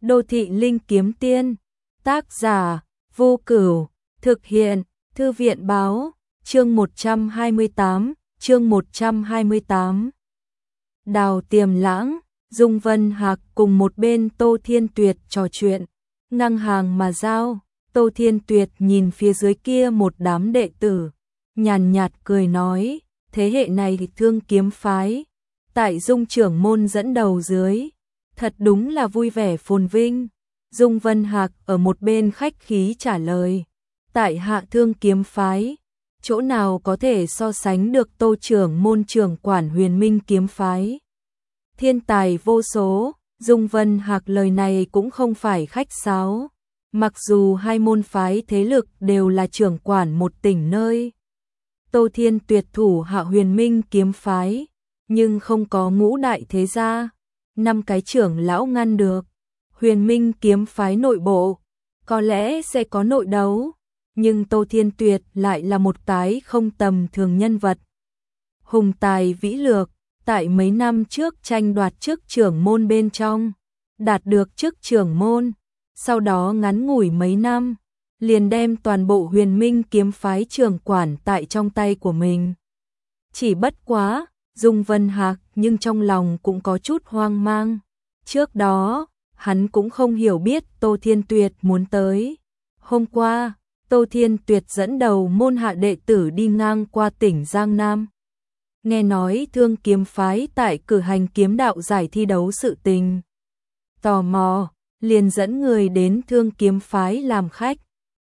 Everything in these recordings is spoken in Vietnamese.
Đô thị linh kiếm tiên, tác giả, Vô Cửu, thực hiện, Thư viện báo, chương 128. Đào Tiềm Lãng, Dung Vân Hạc cùng một bên Tô Thiên Tuyệt trò chuyện, ngang hàng mà giao. Tô Thiên Tuyệt nhìn phía dưới kia một đám đệ tử, nhàn nhạt cười nói, thế hệ này thì Thương Kiếm phái, tại Dung trưởng môn dẫn đầu dưới, thật đúng là vui vẻ phồn vinh. Dung Vân Hạc ở một bên khách khí trả lời, tại hạ Thương Kiếm phái, chỗ nào có thể so sánh được Tô trưởng môn trưởng quản Huyền Minh kiếm phái. Thiên tài vô số, Dung Vân Hạc lời này cũng không phải khách sáo, mặc dù hai môn phái thế lực đều là trưởng quản một tỉnh nơi. Tô Thiên Tuyệt thủ hạ Huyền Minh kiếm phái, nhưng không có ngũ đại thế gia, 5 cái trưởng lão ngăn được. Huyền Minh kiếm phái nội bộ, có lẽ sẽ có nội đấu, nhưng Tô Thiên Tuyệt lại là một cái không tầm thường nhân vật. Hùng tài vĩ lược, tại mấy năm trước tranh đoạt chức trưởng môn bên trong, đạt được chức trưởng môn, sau đó ngắn ngủi mấy năm, liền đem toàn bộ Huyền Minh kiếm phái trưởng quản tại trong tay của mình. Chỉ bất quá, Dung Vân Hạc nhưng trong lòng cũng có chút hoang mang. Trước đó, hắn cũng không hiểu biết Tô Thiên Tuyệt muốn tới. Hôm qua, Tô Thiên Tuyệt dẫn đầu môn hạ đệ tử đi ngang qua tỉnh Giang Nam. Nghe nói Thương Kiếm phái tại cử hành kiếm đạo giải thi đấu sự tình. Tò mò, liền dẫn người đến Thương Kiếm phái làm khách.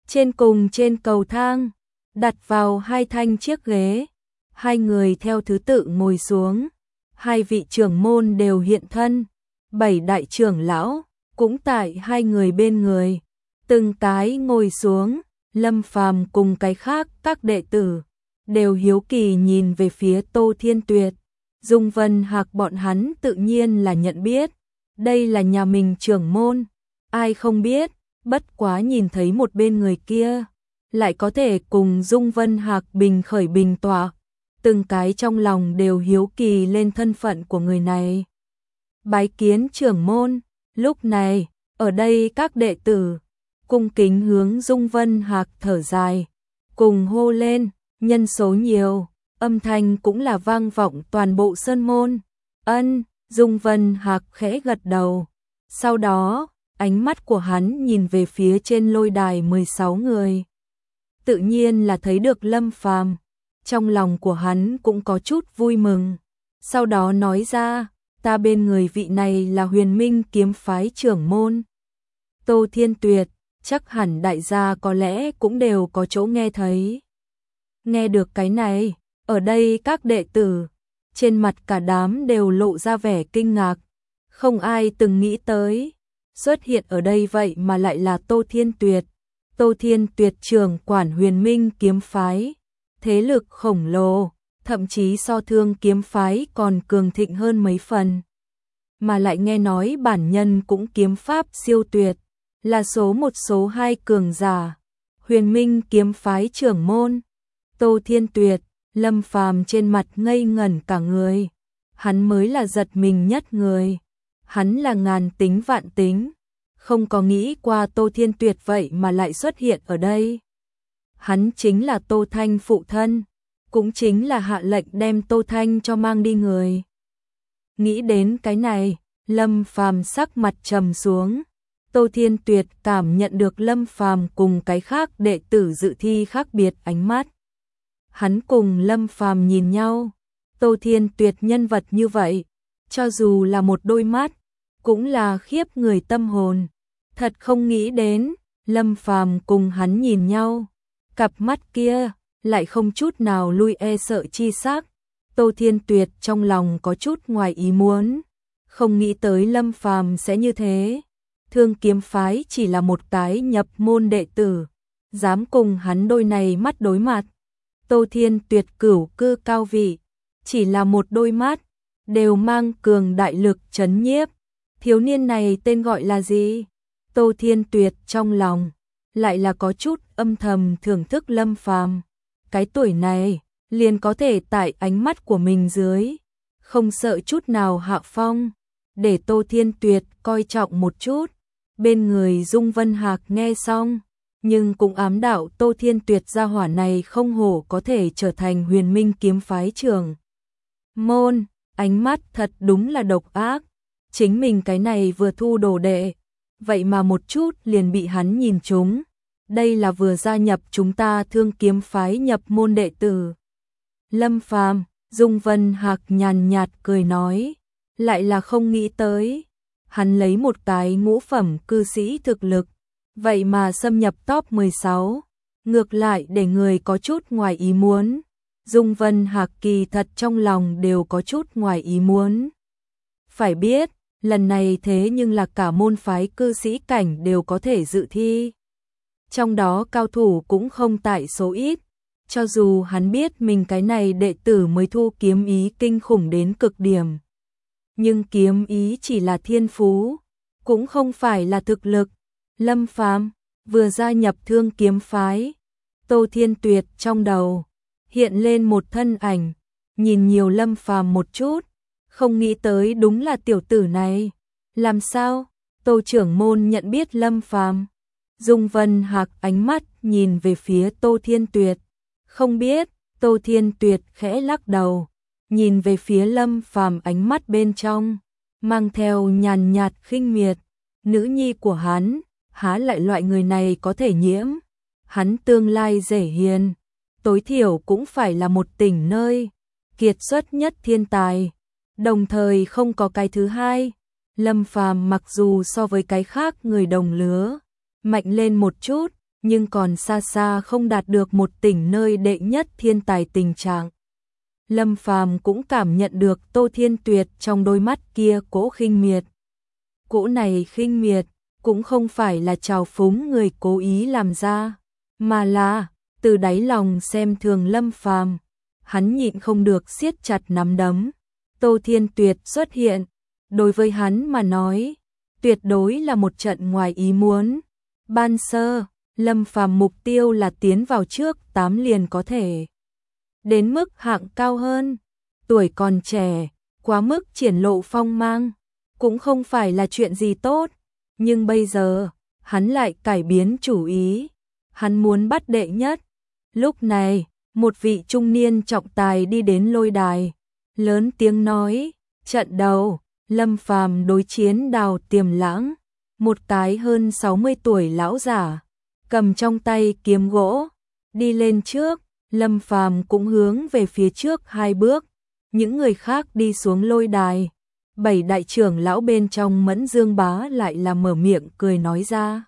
Trên cầu thang, đặt vào 2 thanh chiếc ghế. 2 người theo thứ tự ngồi xuống. 2 vị trưởng môn đều hiện thân. 7 đại trưởng lão cũng tại 2 người bên người. Từng cái ngồi xuống, Lâm Phàm cùng cái khác các đệ tử đều hiếu kỳ nhìn về phía Tô Thiên Tuyệt. Dung Vân Hạc bọn hắn tự nhiên là nhận biết, đây là nhà mình trưởng môn, ai không biết, bất quá nhìn thấy một bên người kia, lại có thể cùng Dung Vân Hạc bình khởi bình tọa, từng cái trong lòng đều hiếu kỳ lên thân phận của người này. Bái kiến trưởng môn, lúc này, ở đây các đệ tử cung kính hướng Dung Vân Hạc thở dài, cùng hô lên, nhân số nhiều, âm thanh cũng là vang vọng toàn bộ sơn môn. Ân, Dung Vân Hạc khẽ gật đầu. Sau đó, ánh mắt của hắn nhìn về phía trên lôi đài 16 người. Tự nhiên là thấy được Lâm Phàm, trong lòng của hắn cũng có chút vui mừng. Sau đó nói ra, ta bên người vị này là Huyền Minh kiếm phái trưởng môn Tô Thiên Tuyệt, chắc hẳn đại gia có lẽ cũng đều có chỗ nghe thấy. Nghe được cái này, ở đây các đệ tử, trên mặt cả đám đều lộ ra vẻ kinh ngạc, không ai từng nghĩ tới, xuất hiện ở đây vậy mà lại là Tô Thiên Tuyệt. Tô Thiên Tuyệt trưởng quản Huyền Minh kiếm phái, thế lực khổng lồ, thậm chí so Thương Kiếm phái còn cường thịnh hơn mấy phần. Mà lại nghe nói bản nhân cũng kiếm pháp siêu tuyệt, là số 1 số 2 cường giả. Huyền Minh kiếm phái trưởng môn Tô Thiên Tuyệt, Lâm Phàm trên mặt ngây ngẩn cả người. Hắn mới là giật mình nhất người. Hắn là ngàn tính vạn tính, không có nghĩ qua Tô Thiên Tuyệt vậy mà lại xuất hiện ở đây. Hắn chính là Tô Thanh phụ thân, cũng chính là hạ lệnh đem Tô Thanh cho mang đi người. Nghĩ đến cái này, Lâm Phàm sắc mặt trầm xuống. Tô Thiên Tuyệt cảm nhận được Lâm Phàm cùng cái khác đệ tử dự thi khác biệt ánh mắt. Hắn cùng Lâm Phàm nhìn nhau, Tô Thiên Tuyệt nhân vật như vậy, cho dù là một đôi mắt, cũng là khiếp người tâm hồn. Thật không nghĩ đến, Lâm Phàm cùng hắn nhìn nhau, cặp mắt kia lại không chút nào lui e sợ chi sắc. Tô Thiên Tuyệt trong lòng có chút ngoài ý muốn, không nghĩ tới Lâm Phàm sẽ như thế. Thương Kiếm phái chỉ là một cái nhập môn đệ tử, dám cùng hắn đôi này mắt đối mặt. Tô Thiên Tuyệt cửu cư cao vị, chỉ là một đôi mắt, đều mang cường đại lực chấn nhiếp. Thiếu niên này tên gọi là gì? Tô Thiên Tuyệt trong lòng lại là có chút âm thầm thưởng thức Lâm Phàm. Cái tuổi này liền có thể tại ánh mắt của mình dưới, không sợ chút nào hạ phong, để Tô Thiên Tuyệt coi trọng một chút. Bên người Dung Vân Hạc nghe xong, nhưng cũng ám đạo Tô Thiên Tuyệt gia hỏa này không hổ có thể trở thành Huyền Minh kiếm phái trưởng môn, ánh mắt thật đúng là độc ác. Chính mình cái này vừa thu đồ đệ, vậy mà một chút liền bị hắn nhìn trúng. Đây là vừa gia nhập chúng ta Thương kiếm phái nhập môn đệ tử. Lâm Phàm, Dung Vân Hạc nhàn nhạt cười nói, lại là không nghĩ tới. Hắn lấy một cái ngũ phẩm cư sĩ thực lực, vậy mà xâm nhập top 16, ngược lại để người có chút ngoài ý muốn. Dung Vân Hạc kỳ thật trong lòng đều có chút ngoài ý muốn. Phải biết, lần này thế nhưng là cả môn phái cư sĩ cảnh đều có thể dự thi. Trong đó cao thủ cũng không tại số ít, cho dù hắn biết mình cái này đệ tử mới thu kiếm ý kinh khủng đến cực điểm. Nhưng kiếm ý chỉ là thiên phú, cũng không phải là thực lực. Lâm Phàm vừa gia nhập Thương kiếm phái, Tô Thiên Tuyệt trong đầu hiện lên một thân ảnh, nhìn nhiều Lâm Phàm một chút, không nghĩ tới đúng là tiểu tử này. Làm sao? Tô trưởng môn nhận biết Lâm Phàm? Dung Vân Hạc ánh mắt nhìn về phía Tô Thiên Tuyệt. Không biết. Tô Thiên Tuyệt khẽ lắc đầu, nhìn về phía Lâm Phàm, ánh mắt bên trong mang theo nhàn nhạt khinh miệt. Nữ nhi của hắn, há lại loại người này có thể nhiễm? Hắn tương lai rể hiền, tối thiểu cũng phải là một tỉnh nơi kiệt xuất nhất thiên tài, đồng thời không có cái thứ hai. Lâm Phàm mặc dù so với cái khác người đồng lứa mạnh lên một chút, nhưng còn xa xa không đạt được một tỉnh nơi đệ nhất thiên tài tình trạng. Lâm Phàm cũng cảm nhận được Tô Thiên Tuyệt trong đôi mắt kia cỗ khinh miệt. Cỗ này khinh miệt cũng không phải là trào phúng người cố ý làm ra, mà là từ đáy lòng xem thường Lâm Phàm. Hắn nhịn không được siết chặt nắm đấm. Tô Thiên Tuyệt xuất hiện, đối với hắn mà nói, tuyệt đối là một trận ngoài ý muốn. Ban sơ, Lâm Phàm mục tiêu là tiến vào trước 8 liền có thể đến mức hạng cao hơn. Tuổi còn trẻ, quá mức triển lộ phong mang, cũng không phải là chuyện gì tốt. Nhưng bây giờ, hắn lại cải biến chủ ý. Hắn muốn bắt đệ nhất. Lúc này, một vị trung niên trọng tài đi đến lôi đài, lớn tiếng nói, trận đầu, Lâm Phàm đối chiến Đào Tiềm Lãng, một cái hơn 60 tuổi lão giả, cầm trong tay kiếm gỗ, đi lên trước. Lâm Phàm cũng hướng về phía trước 2 bước, những người khác đi xuống lôi đài. 7 đại trưởng lão bên trong Mẫn Dương Bá lại là mở miệng cười nói ra.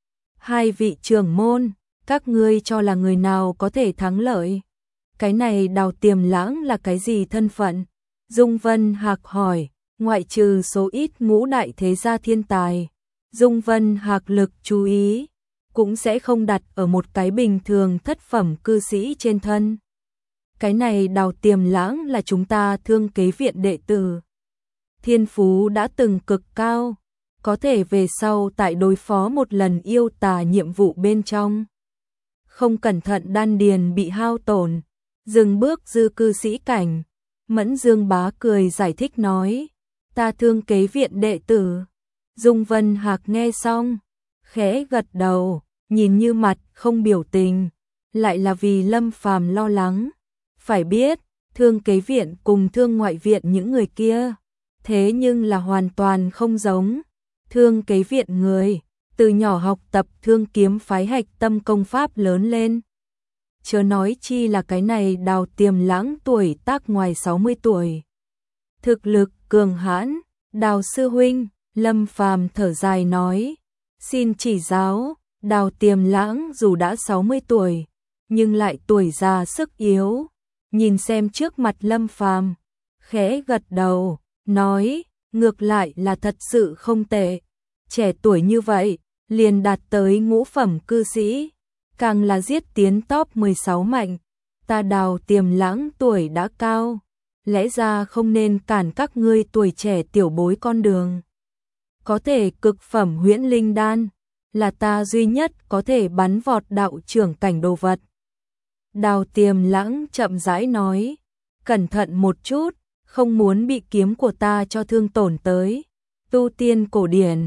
2 vị trưởng môn, các ngươi cho là người nào có thể thắng lợi? Cái này Đào Tiềm Lãng là cái gì thân phận? Dung Vân Hạc hỏi. Ngoại trừ số ít ngũ đại thế gia thiên tài, Dung Vân Hạc lực chú ý cũng sẽ không đặt ở một cái bình thường thất phẩm cư sĩ trên thân. Cái này Đào Tiềm Lãng là chúng ta Thương kế viện đệ tử, thiên phú đã từng cực cao, có thể về sau tại đối phó một lần yêu tà nhiệm vụ bên trong, không cẩn thận đan điền bị hao tổn, dừng bước dư cư sĩ cảnh. Mẫn Dương Bá cười giải thích nói, ta Thương kế viện đệ tử. Dung Vân Hạc nghe xong, khẽ gật đầu, nhìn như mặt không biểu tình, lại là vì Lâm Phàm lo lắng. Phải biết, Thương kế viện cùng Thương ngoại viện những người kia, thế nhưng là hoàn toàn không giống. Thương kế viện người, từ nhỏ học tập Thương kiếm phái hạch tâm công pháp lớn lên. Chớ nói chi là cái này Đào Tiềm Lãng tuổi tác ngoài 60 tuổi. Thực lực cường hãn, Đào sư huynh, Lâm Phàm thở dài nói, xin chỉ giáo. Đào Tiềm Lãng dù đã 60 tuổi, nhưng lại tuổi già sức yếu. Nhìn xem trước mặt Lâm Phàm, khẽ gật đầu, nói, ngược lại là thật sự không tệ. Trẻ tuổi như vậy, liền đạt tới ngũ phẩm cư sĩ, càng là giết tiến top 16 mạnh. Ta Đào Tiềm Lãng tuổi đã cao, lẽ ra không nên cản các ngươi tuổi trẻ tiểu bối con đường. Có thể cực phẩm huyễn linh đan, là ta duy nhất có thể bắn vọt đạo trưởng cảnh đồ vật. Đào Tiềm Lãng chậm rãi nói, cẩn thận một chút, không muốn bị kiếm của ta cho thương tổn tới. Tu tiên cổ điển,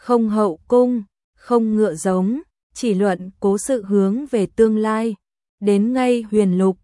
không hậu cung, không ngựa giống, chỉ luận cố sự hướng về tương lai. Đến ngay Huyền Lục,